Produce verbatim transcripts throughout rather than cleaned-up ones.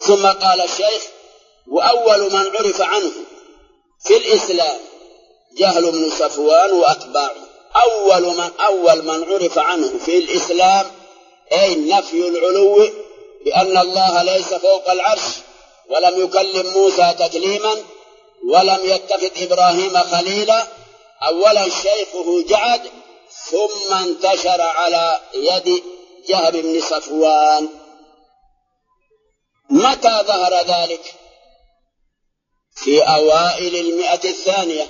ثم قال الشيخ: وأول من عرف عنه في الإسلام جهل بن صفوان وأتباعه. أول من أول من عرف عنه في الإسلام أي نفي العلو، بأن الله ليس فوق العرش، ولم يكلم موسى تكليما، ولم يتخذ إبراهيم خليلا. أولا شيخه جعد، ثم انتشر على يد جهل بن صفوان. متى ظهر ذلك؟ في أوائل المئة الثانية،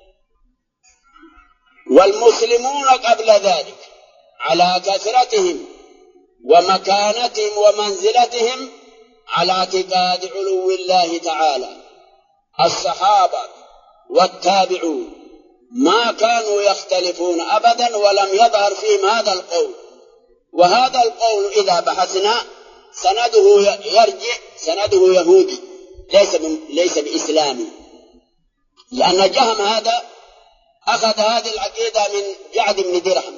والمسلمون قبل ذلك على كثرتهم ومكانتهم ومنزلتهم على اعتقاد علو الله تعالى. الصحابة والتابعون ما كانوا يختلفون أبدا، ولم يظهر فيهم هذا القول. وهذا القول إذا بحثنا سنده يرجع سنده يهودي، ليس ليس بإسلامي، لأن جهم هذا أخذ هذه العقيدة من جعد بن درهم،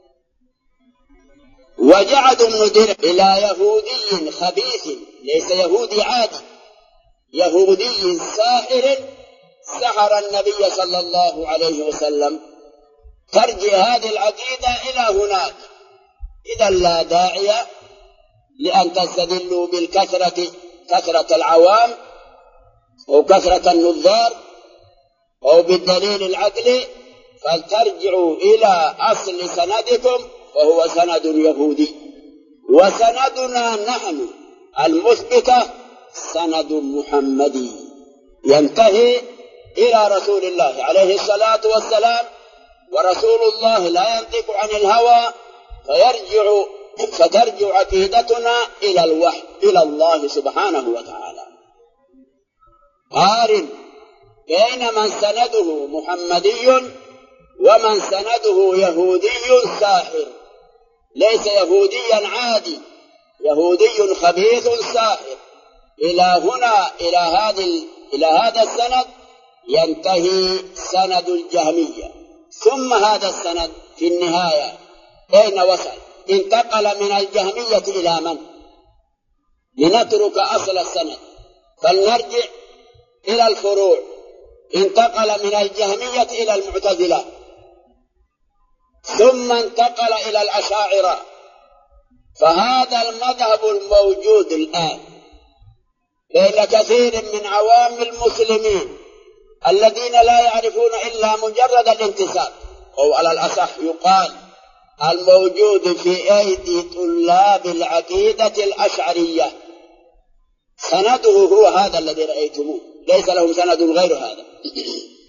وجعد بن درهم إلى يهودي خبيث، ليس يهودي عادي، يهودي ساحر سحر النبي صلى الله عليه وسلم. ترجع هذه العقيدة إلى هناك. إذا لا داعي لأن تستدلوا بالكثرة، كثرة العوام أو كثرة النظار أو بالدليل العقلي، فلترجعوا إلى أصل سندكم، وهو سند يهودي. وسندنا نحن المثبتة سند محمدي ينتهي إلى رسول الله عليه الصلاة والسلام، ورسول الله لا ينطق عن الهوى، فيرجع فترجع عقيدتنا إلى الوحي، إلى الله سبحانه وتعالى. قارن بين من سنده محمدي ومن سنده يهودي ساحر، ليس يهوديا عادي، يهودي خبيث ساحر. إلى هنا إلى هذا إلى هذا السند ينتهي سند الجهمية. ثم هذا السند في النهاية أين وصل؟ انتقل من الجهمية إلى من؟ لنترك أصل السند فلنرجع إلى الفروع. انتقل من الجهمية إلى المعتزلة، ثم انتقل إلى الأشاعرة. فهذا المذهب الموجود الآن بين كثير من عوام المسلمين الذين لا يعرفون إلا مجرد الانتساب، أو على الأصح يقال الموجود في أيدي طلاب العقيدة الأشعرية، سنده هو هذا الذي رأيتموه، ليس لهم سند غير هذا.